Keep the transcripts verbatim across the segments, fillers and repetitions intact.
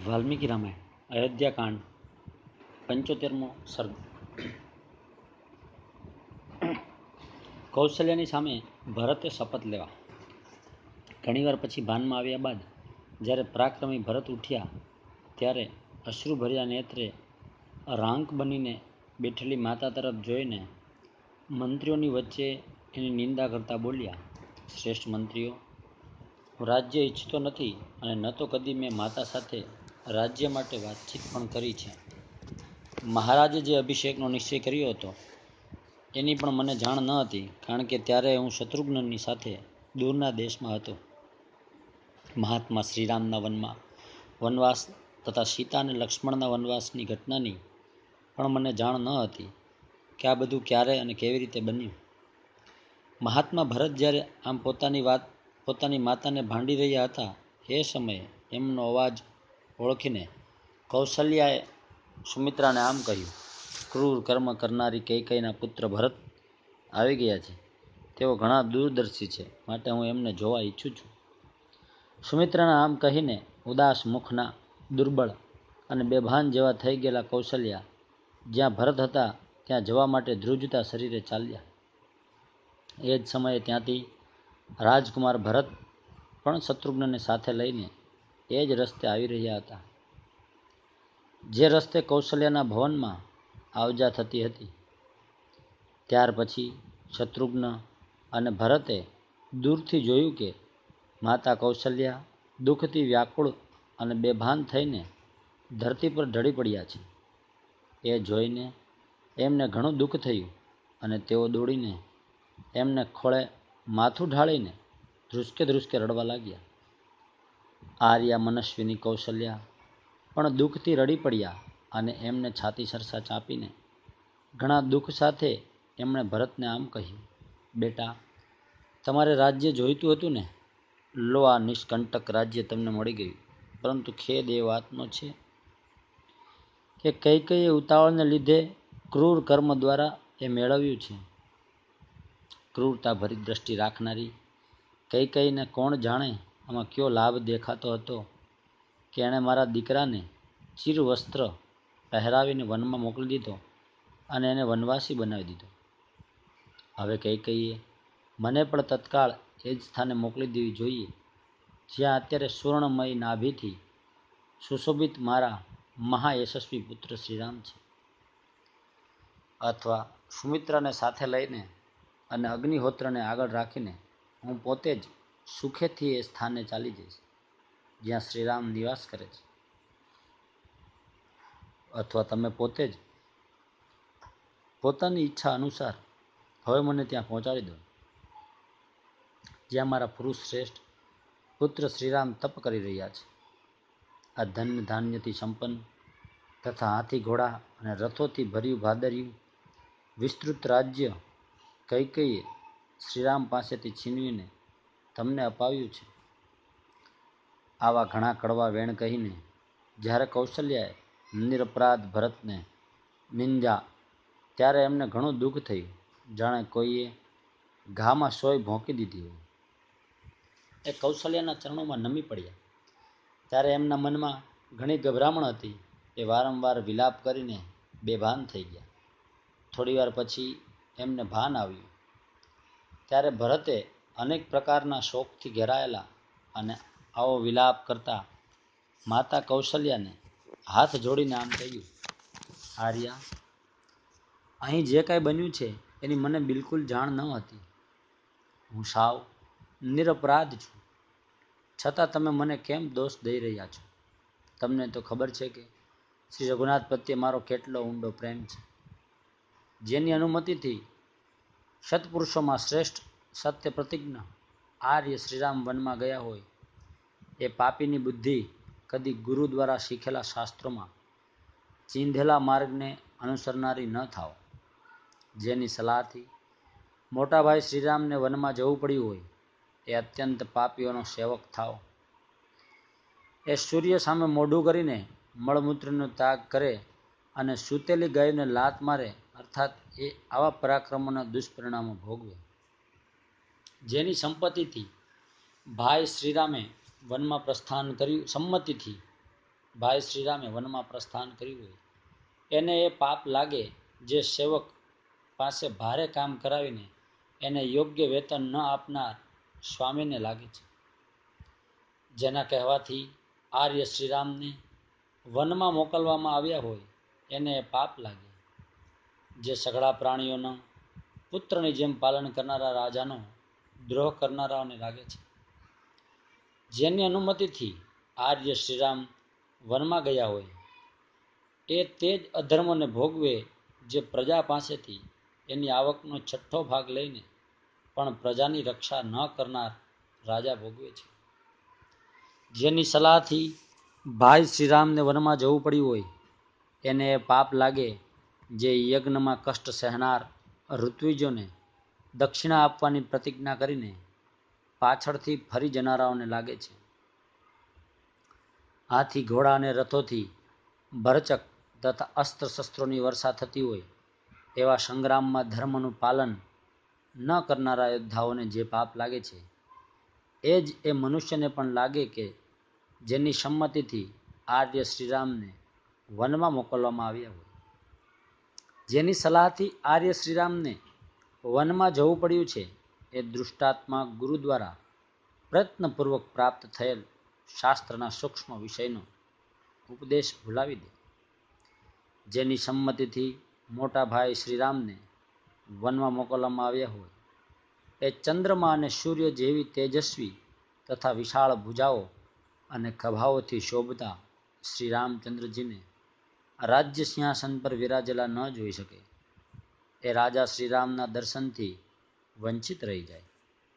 વાલ્મીકી રામાયણ અયોધ્યાકાંડ પંચોતેરમો સર્ગ. કૌશલ્યાની સામે ભરતે શપથ લેવા. ઘણીવાર પછી ભાનમાં આવ્યા બાદ જ્યારે પરાક્રમી ભરત ઉઠ્યા ત્યારે અશ્રુભર્યા નેત્રે રાંક બનીને બેઠેલી માતા તરફ જોઈને મંત્રીઓની વચ્ચે એની નિંદા કરતા બોલ્યા, શ્રેષ્ઠ મંત્રીઓ, હું રાજ્ય ઈચ્છતો નથી અને ન તો કદી મેં માતા સાથે રાજ્ય માટે વાતચીત પણ કરી છે. મહારાજે જે અભિષેકનો નિશ્ચય કર્યો હતો એની પણ મને જાણ ન હતી, કારણ કે ત્યારે હું શત્રુઘ્નની સાથે દૂરના દેશમાં હતો. મહાત્મા શ્રીરામના વનમાં વનવાસ તથા સીતા અને લક્ષ્મણના વનવાસની ઘટનાની પણ મને જાણ ન હતી કે આ બધું ક્યારે અને કેવી રીતે બન્યું. મહાત્મા ભરત જ્યારે આમ પોતાની વાત પોતાની માતાને ભાંડી રહ્યા હતા એ સમયે એમનો અવાજ ઓળખીને કૌશલ્યાએ સુમિત્રાને આમ કહ્યું, ક્રૂર કર્મ કરનારી કૈકેયીના પુત્ર ભરત આવી ગયા છે. તેઓ ઘણા દૂરદર્શી છે, માટે હું એમને જોવા ઈચ્છું છું. સુમિત્રાના આમ કહીને ઉદાસ મુખના દુર્બળ અને બેભાન જેવા થઈ ગયેલા કૌશલ્યા જ્યાં ભરત હતા ત્યાં જવા માટે ધ્રુજતા શરીરે ચાલ્યા. એ જ સમયે ત્યાંથી રાજકુમાર ભરત પણ શત્રુઘ્નને સાથે લઈને એ જ રસ્તે આવી રહ્યા હતા, જે રસ્તે કૌશલ્યાના ભવનમાં આવજા થતી હતી. ત્યાર પછી શત્રુઘ્ન અને ભરતે દૂરથી જોયું કે માતા કૌશલ્યા દુઃખથી વ્યાકુળ અને બેભાન થઈને ધરતી પર ઢળી પડ્યા છે. એ જોઈને એમને ઘણું દુઃખ થયું અને તેઓ દોડીને એમને ખોળે માથું ઢાળીને ધ્રુસકે ધ્રુસકે રડવા લાગ્યા. આર્યા મનસ્વીની કૌશલ્યા પણ દુઃખથી રડી પડ્યા અને એમને છાતી સરસા ચાંપીને ઘણા દુઃખ સાથે એમણે ભરતને આમ કહ્યું, બેટા, તમારે રાજ્ય જોઈતું હતું ને? લો, આ નિષ્કંટક રાજ્ય તમને મળી ગયું. પરંતુ ખેદ એ વાતનો છે કે કૈકેયીએ ઉતાવળને લીધે ક્રૂર કર્મ દ્વારા એ મેળવ્યું છે. ક્રૂરતા ભરી દ્રષ્ટિ રાખનારી કૈકેયીને કોણ જાણે આમાં કયો લાભ દેખાતો હતો કે એણે મારા દીકરાને ચીરવસ્ત્ર પહેરાવીને વનમાં મોકલી દીધો અને એને વનવાસી બનાવી દીધો. હવે કૈકેયીએ મને પણ તત્કાળ એ જ સ્થાને મોકલી દેવી જોઈએ જ્યાં અત્યારે સુવર્ણમય નાભીથી સુશોભિત મારા મહાયશસ્વી પુત્ર શ્રીરામ છે. અથવા સુમિત્રાને સાથે લઈને અને અગ્નિહોત્રને આગળ રાખીને હું પોતે જ સુખેથી એ સ્થાને ચાલી જઈશ જ્યાં શ્રીરામ નિવાસ કરે છે. અથવા તમે પોતે જ પોતાની ઈચ્છા અનુસાર હવે મને ત્યાં પહોંચાડી દો જ્યાં મારા પુરુષ શ્રેષ્ઠ પુત્ર શ્રીરામ તપ કરી રહ્યા છે. આ ધન્ય ધાન્યથી સંપન્ન તથા હાથી ઘોડા અને રથોથી ભર્યું ભાદર્યું વિસ્તૃત રાજ્ય કૈકેયીએ શ્રીરામ પાસેથી છીનવીને તમને અપાવ્યું છે. આવા ઘણા કડવા વેણ કહીને જ્યારે કૌશલ્યાએ નિરપરાધ ભરતને નિંદ્યા ત્યારે એમને ઘણું દુઃખ થયું, જાણે કોઈએ ઘામાં સોય ભોંકી દીધી હોય. એ કૌશલ્યાના ચરણોમાં નમી પડ્યા. ત્યારે એમના મનમાં ઘણી ગભરામણ હતી. એ વારંવાર વિલાપ કરીને બેભાન થઈ ગયા. થોડીવાર પછી એમને ભાન આવ્યું. ત્યારે ભરતે અનેક પ્રકારના શોકથી ઘેરાયેલા અને આવો વિલાપ કરતા માતા કૌશલ્યાને હાથ જોડીને આમ કહ્યું, આર્યા, અહીં જે કાંઈ બન્યું છે એની મને બિલકુલ જાણ ન હતી. હું સાવ નિરપરાધ છું, છતાં તમે મને કેમ દોષ દઈ રહ્યા છો? તમને તો ખબર છે કે શ્રી રઘુનાથ પ્રત્યે મારો કેટલો ઊંડો પ્રેમ છે. જેની અનુમતિથી સત્પુરુષોમાં શ્રેષ્ઠ સત્ય પ્રતિજ્ઞ આર્ય શ્રીરામ વનમાં ગયા હોય એ પાપીની બુદ્ધિ કદી ગુરુ દ્વારા શીખેલા શાસ્ત્રોમાં ચીંધેલા માર્ગને અનુસરનારી ન થાવ. જેની સલાહથી મોટાભાઈ શ્રીરામને વનમાં જવું પડ્યું હોય એ અત્યંત પાપીઓનો સેવક થાવ. એ સૂર્ય સામે મોઢું કરીને મળમૂત્રનો ત્યાગ કરે અને સૂતેલી ગાયોને લાત મારે, અર્થાત એ આવા પરાક્રમોના દુષ્પરિણામો ભોગવે. જેની સંપત્તિથી ભાઈ શ્રીરામે વનમાં પ્રસ્થાન કર્યું સંમતિથી ભાઈ શ્રીરામે વનમાં પ્રસ્થાન કર્યું હોય એને એ પાપ લાગે જે સેવક પાસે ભારે કામ કરાવીને એને યોગ્ય વેતન ન આપનાર સ્વામીને લાગે છે. જેના કહેવાથી આર્ય શ્રીરામને વનમાં મોકલવામાં આવ્યા હોય એને એ પાપ લાગે જે સઘળા પ્રાણીઓના પુત્રની જેમ પાલન કરનારા રાજાનો દ્રોહ કરનારાઓને લાગે છે. જેની અનુમતિથી આર્ય શ્રીરામ વનમાં ગયા હોય એ તે જ અધર્મને ભોગવે જે પ્રજા પાસેથી એની આવકનો છઠ્ઠો ભાગ લઈને પણ પ્રજાની રક્ષા ન કરનાર રાજા ભોગવે છે. જેની સલાહથી ભાઈ શ્રીરામને વનમાં જવું પડ્યું હોય એને એ પાપ લાગે જે યજ્ઞમાં કષ્ટ સહેનાર ઋત્વિજોને દક્ષિણા આપવાની પ્રતિજ્ઞા કરીને પાછળથી ફરી જનારાઓને લાગે છે. હાથી ઘોડા અને રથોથી ભરચક તથા અસ્ત્ર શસ્ત્રોની વર્ષા થતી હોય એવા સંગ્રામમાં ધર્મનું પાલન ન કરનારા યોદ્ધાઓને જે પાપ લાગે છે એ જ એ મનુષ્યને પણ લાગે કે જેની સંમતિથી આર્ય શ્રીરામને વનમાં મોકલવામાં આવ્યા હોય. જેની સલાહથી આર્ય શ્રીરામને વનમાં જવું પડ્યું છે એ દૃષ્ટાત્મા ગુરુ દ્વારા પ્રયત્નપૂર્વક પ્રાપ્ત થયેલ શાસ્ત્રના સૂક્ષ્મ વિષયનો ઉપદેશ ભૂલાવી દે. જેની સંમતિથી મોટા ભાઈ શ્રીરામને વનમાં મોકલવામાં આવ્યા હોય એ ચંદ્રમા અને સૂર્ય જેવી તેજસ્વી તથા વિશાળ ભુજાઓ અને ખભાઓથી શોભતા શ્રી રામચંદ્રજીને રાજ્ય સિંહાસન પર વિરાજેલા ન જોઈ શકે એ રાજા શ્રીરામના દર્શનથી વંચિત રહી જાય.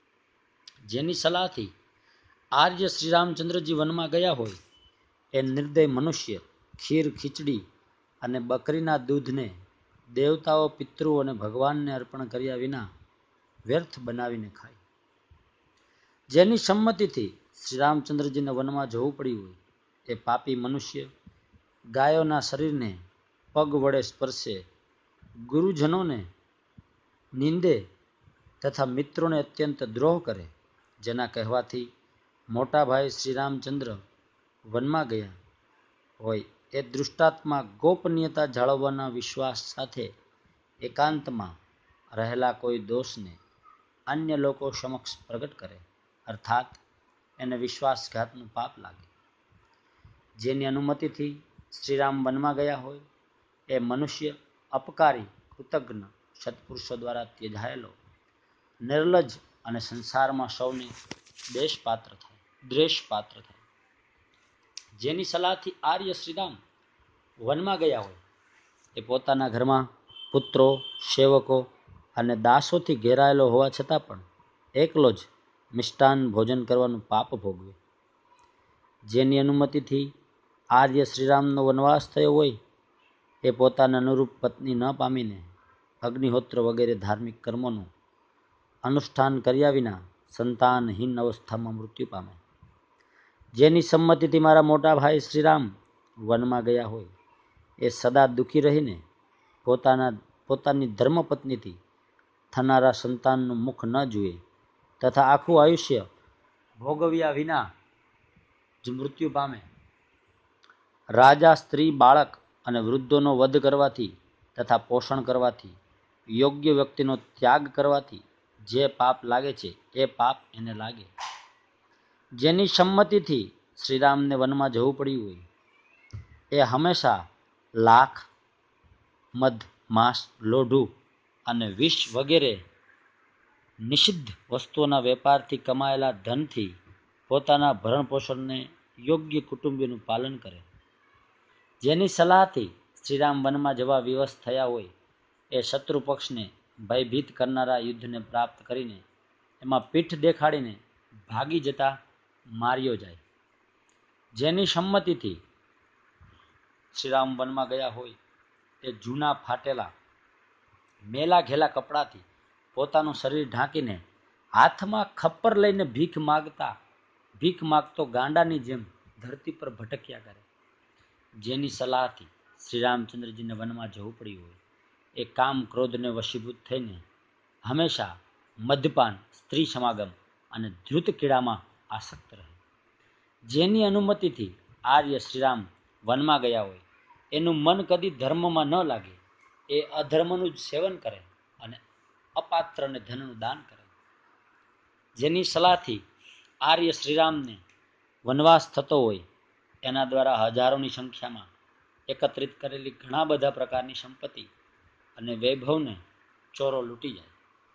જેની સલાહથી આર્ય શ્રીરામચંદ્રજી વનમાં ગયા હોય એ નિર્દય મનુષ્ય ખીર ખીચડી અને બકરીના દૂધને દેવતાઓ પિતૃઓ અને ભગવાનને અર્પણ કર્યા વિના વ્યર્થ બનાવીને ખાય. જેની સંમતિથી શ્રીરામચંદ્રજીને વનમાં જવું પડ્યું હોય એ પાપી મનુષ્ય ગાયોના શરીરને પગ વડે સ્પર્શે, ગુરુજનોને નિંદે તથા મિત્રોને અત્યંત દ્રોહ કરે. જેના કહેવાથી મોટા ભાઈ શ્રીરામચંદ્ર વનમાં ગયા હોય એ દૃષ્ટાત્મા ગોપનીયતા જાળવવાના વિશ્વાસ સાથે એકાંતમાં રહેલા કોઈ દોષને અન્ય લોકો સમક્ષ પ્રગટ કરે અર્થાત એને વિશ્વાસઘાતનું પાપ લાગે. જેની અનુમતિથી શ્રીરામ વનમાં ગયા હોય એ મનુષ્ય અપકારી કૃતજ્ઞ સત્પુરુષો દ્વારા ત્યજાયેલો નિર્લજ્જ અને સંસારમાં સૌને દેશપાત્ર થાય દ્વેષપાત્ર થાય. જેની સલાહથી આર્ય શ્રીરામ વનમાં ગયા હોય એ પોતાના ઘરમાં પુત્રો, સેવકો અને દાસોથી ઘેરાયેલો હોવા છતાં પણ એકલો જ મિષ્ટાન ભોજન કરવાનું પાપ ભોગવે. જેની અનુમતિથી આર્ય શ્રીરામનો વનવાસ થયો હોય એ પોતાના અનુરૂપ પત્ની ન પામીને અગ્નિહોત્ર વગેરે ધાર્મિક કર્મોનું અનુષ્ઠાન કર્યા વિના સંતાનહીન અવસ્થામાં મૃત્યુ પામે. જેની સંમતિથી મારા મોટા ભાઈ શ્રીરામ વનમાં ગયા હોય એ સદા દુઃખી રહીને પોતાના પોતાની ધર્મપત્નીથી થનારા સંતાનનું મુખ ન જુએ તથા આખું આયુષ્ય ભોગવ્યા વિના જ મૃત્યુ પામે. રાજા, સ્ત્રી, બાળક અને વૃદ્ધોનો વધ કરવાથી તથા પોષણ કરવાથી, યોગ્ય વ્યક્તિનો ત્યાગ કરવાથી જે પાપ લાગે છે એ પાપ એને લાગે. જેની સંમતિથી શ્રીરામને વનમાં જવું પડ્યું હોય એ હંમેશા લાખ, મધ, માંસ, લોઢું અને વિષ વગેરે નિષિદ્ધ વસ્તુઓના વેપારથી કમાયેલા ધનથી પોતાના ભરણપોષણને યોગ્ય કુટુંબીનું પાલન કરે. જેની સલાહથી શ્રીરામ વનમાં જવા વિવશ થયા હોય એ શત્રુ પક્ષને ભયભીત કરનારા યુદ્ધને પ્રાપ્ત કરીને એમાં પીઠ દેખાડીને ભાગી જતા માર્યો જાય. જેની સંમતિથી શ્રીરામ વનમાં ગયા હોય એ જૂના ફાટેલા મેલા ઘેલા કપડાથી પોતાનું શરીર ઢાંકીને હાથમાં ખપ્પર લઈને ભીખ માગતા ભીખ માગતો ગાંડાની જેમ ધરતી પર ભટક્યા કરે. જેની સલાહથી શ્રીરામચંદ્રજીને વનમાં જવું પડ્યું હોય એ કામ ક્રોધને વશીભૂત થઈને હંમેશા મદ્યપાન, સ્ત્રી સમાગમ અને ધ્રુત કીડામાં આસક્ત રહે. જેની અનુમતિથી આર્ય શ્રીરામ વનમાં ગયા હોય એનું મન કદી ધર્મમાં ન લાગે, એ અધર્મનું જ સેવન કરે અને અપાત્રને ધનનું દાન કરે. જેની સલાહથી આર્ય શ્રીરામને વનવાસ થતો હોય, એના દ્વારા હજારોની સંખ્યામાં એકત્રિત કરેલી ઘણા બધા પ્રકારની સંપત્તિ અને વૈભવને ચોરો લૂંટી જાય.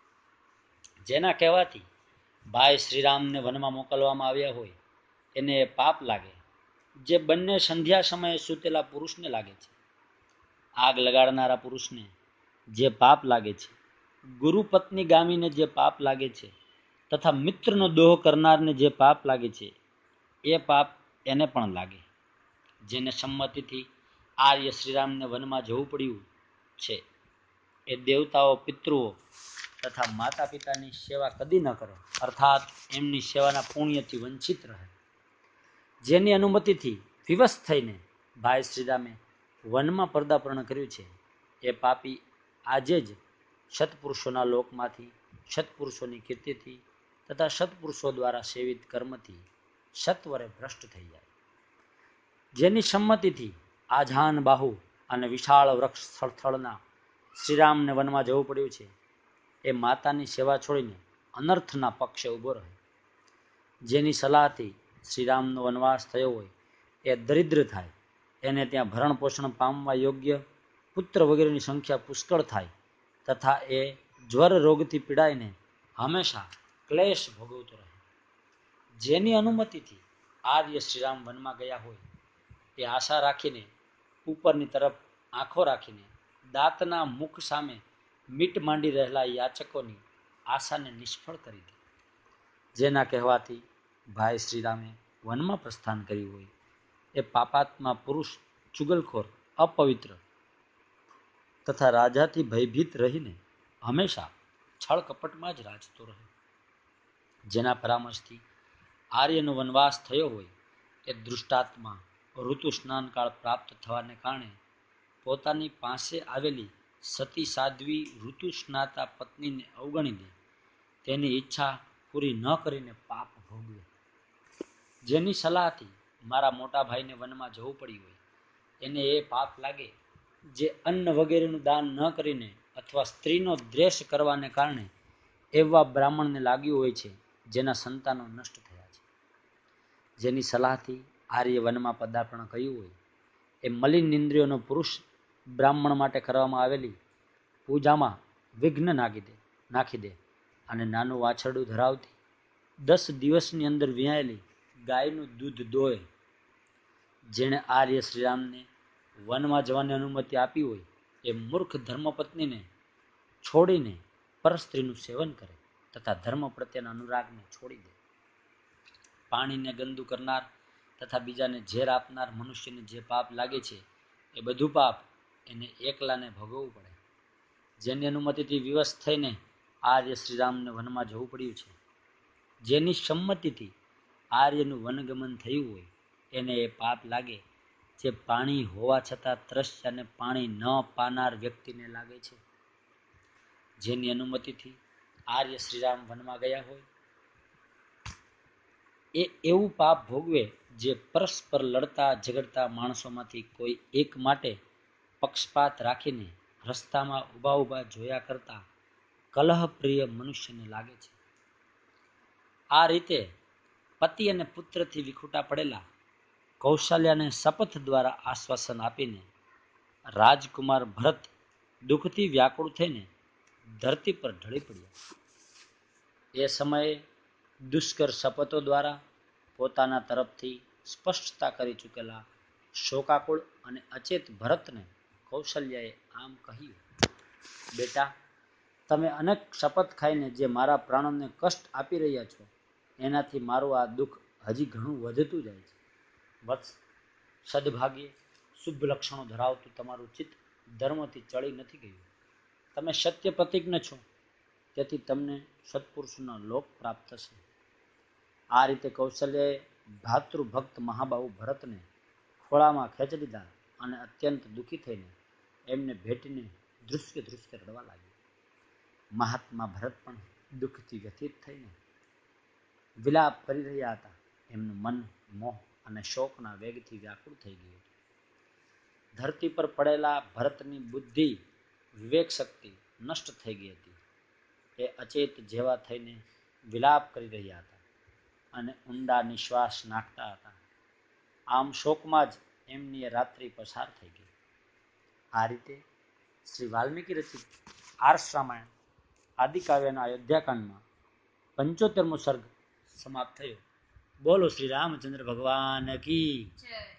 જેના કહેવાથી ભાઈ શ્રીરામને વનમાં મોકલવામાં આવ્યા હોય એને પાપ લાગે, જે બંને સંધ્યા સમયે સૂતેલા પુરુષને લાગે છે. આગ લગાડનારા પુરુષને જે પાપ લાગે છે, ગુરુ પત્ની ગામીને જે પાપ લાગે છે, તથા મિત્રનો દોહ કરનારને જે પાપ લાગે છે, એ પાપ એને પણ લાગે. જેને સંમતિથી આર્ય શ્રીરામને વનમાં જવું પડ્યું છે, એ દેવતાઓ, પિતૃઓ તથા માતા પિતાની સેવા કદી ન કરે, અર્થાત એમની સેવાના પુણ્યથી વંચિત રહે. જેની અનુમતિથી વિવશ થઈને ભાઈ શ્રીરામે વનમાં પર્દાપણ કર્યું છે, એ પાપી આજે જ સત્પુરુષોના લોકમાંથી, સત્પુરુષોની કીર્તિથી તથા સત્પુરુષો દ્વારા સેવિત કર્મથી સત્વરે ભ્રષ્ટ થઈ જાય. જેની સંમતિથી આઝાન બાહુ અને વિશાળ વૃક્ષ સ્થળના શ્રીરામને વનમાં જવું પડ્યું છે, એ માતાની સેવા છોડીને અનર્થના પક્ષે ઊભો રહે. જેની સલાહથી શ્રીરામનો વનવાસ થયો હોય એ દરિદ્ર થાય, એને ત્યાં ભરણ પોષણ પામવા યોગ્ય પુત્ર વગેરેની સંખ્યા પુષ્કળ થાય, તથા એ જ્વર રોગથી પીડાઈને હંમેશા ક્લેશ ભોગવતો રહે. જેની અનુમતિથી આર્ય શ્રીરામ વનમાં ગયા હોય એ આશા રાખીને, ઉપરની તરફ આંખો રાખીને દાંતના મુખ સામે મીટ માંડી રહેલા યાચકોની આશાને નિષ્ફળ કરી દે. જેના કહેવાથી ભાઈ શ્રીરામે વનમાં પ્રસ્થાન કર્યું હોય એ પાપાત્મા પુરુષ ચુગલખોર, અપવિત્ર તથા રાજાથી ભયભીત રહીને હંમેશા છળ કપટમાં જ રાજતો રહે. જેના પરામર્શથી આર્યનો વનવાસ થયો હોય એ દૃષ્ટાત્મા ઋતુ સ્નાન કાળ પ્રાપ્ત થવાને કારણે પોતાની પાસે આવેલી સતી સાધ્વી ઋતુ સ્નાતા પત્નીને અવગણી દે, તેની ઈચ્છા પૂરી ન કરીને પાપ ભોગવે. જેની સલાહથી મારા મોટા ભાઈને વનમાં જવું પડ્યું હોય એને એ પાપ લાગે, જે અન્ન વગેરેનું દાન ન કરીને અથવા સ્ત્રીનો દ્વેષ કરવાને કારણે એવા બ્રાહ્મણને લાગ્યું હોય છે, જેના સંતાનો નષ્ટ થયા છે. જેની સલાહથી આર્ય વનમાં પદાર્પણ કર્યું હોય એ મલિન ઇન્દ્રિયોનો પુરુષ બ્રાહ્મણ માટે કરવામાં આવેલી પૂજામાં વિઘ્ન નાખી દે નાખી દે અને નાનું વાછરડું ધરાવતી દસ દિવસની અંદર વિયાયેલી ગાયનું દૂધ દોહે. જેણે આર્ય શ્રીરામને વનમાં જવાની અનુમતિ આપી હોય એ મૂર્ખ ધર્મપત્નીને છોડીને પરસ્ત્રીનું સેવન કરે તથા ધર્મ પ્રત્યેના અનુરાગને છોડી દે. પાણીને ગંદુ કરનાર તથા બીજાને ઝેર આપનાર મનુષ્યને જે પાપ લાગે છે, એ બધું પાપ એને એકલાને ભોગવવું પડે. જેની અનુમતિથી વિવશ થઈને આર્ય શ્રીરામને વનમાં જવું પડ્યું છે, જેની સંમતિથી આર્યનું વનગમન થયું હોય એને એ પાપ લાગે, જે પાણી હોવા છતાં તરસ્યાને પાણી ન પાનાર વ્યક્તિને લાગે છે. જેની અનુમતિથી આર્ય શ્રીરામ વનમાં ગયા હોય એ એવું પાપ ભોગવે, જે પરસ્પર લડતા ઝઘડતા માણસોમાંથી કોઈ એક માટે પક્ષપાત રાખીને રસ્તામાં ઊભા ઊભા જોયા કરતા કલહપ્રિય મનુષ્યને લાગે છે. આ રીતે પતિ અને પુત્રથી વિખૂટા પડેલા કૌશલ્યાને શપથ દ્વારા આશ્વાસન આપીને રાજકુમાર ભરત દુઃખથી વ્યાકુળ થઈને ધરતી પર ઢળી પડ્યા. એ સમયે દુષ્કર શપથો દ્વારા પોતાના તરફથી સ્પષ્ટતા કરી ચૂકેલા શોકાકુળ અને અચેત ભરતને કૌશલ્યાએ આમ કહ્યું: બેટા, તમે અનેક શપથ ખાઈને જે મારા પ્રાણોને કષ્ટ આપી રહ્યા છો, એનાથી મારું આ દુઃખ હજી ઘણું વધતું જાય છે. વત્સ, સદભાગ્યે શુભ લક્ષણો ધરાવતું તમારું ચિત્ત ધર્મથી ચડી નથી ગયું. તમે સત્ય પ્રતિજ્ઞ છો, તેથી તમને સત્પુરુષોના લોક પ્રાપ્ત થશે. આ રીતે કૌશલ્યાએ ભાતૃભક્ત મહાબાહુ ભરતને ખોળામાં ખેંચી લીધા અને અત્યંત દુઃખી થઈને એમને ભેટીને ધ્રુસકે ધ્રુસકે રડવા લાગ્યા. મહાત્મા ભરત પણ દુઃખથી વ્યથિત થઈને વિલાપ કરી રહ્યા હતા. એમનું મન મોહ અને શોકના વેગથી વ્યાકુળ થઈ ગયું હતું. ધરતી પર પડેલા ભરતની બુદ્ધિ વિવેક શક્તિ નષ્ટ થઈ ગઈ હતી. એ અચેત જેવા થઈને વિલાપ કરી રહ્યા હતા અને ઊંડા નિશ્વાસ નાખતા હતા. આમ શોકમાં જ એમની રાત્રિ પસાર થઈ ગઈ. આ રીતે શ્રી વાલ્મીકી રચિત આર્ષ રામાયણ આદિકાવ્યના અયોધ્યાકાંડમાં પંચોતેરમો સર્ગ સમાપ્ત થયો. બોલો શ્રી રામચંદ્ર ભગવાન કી જય.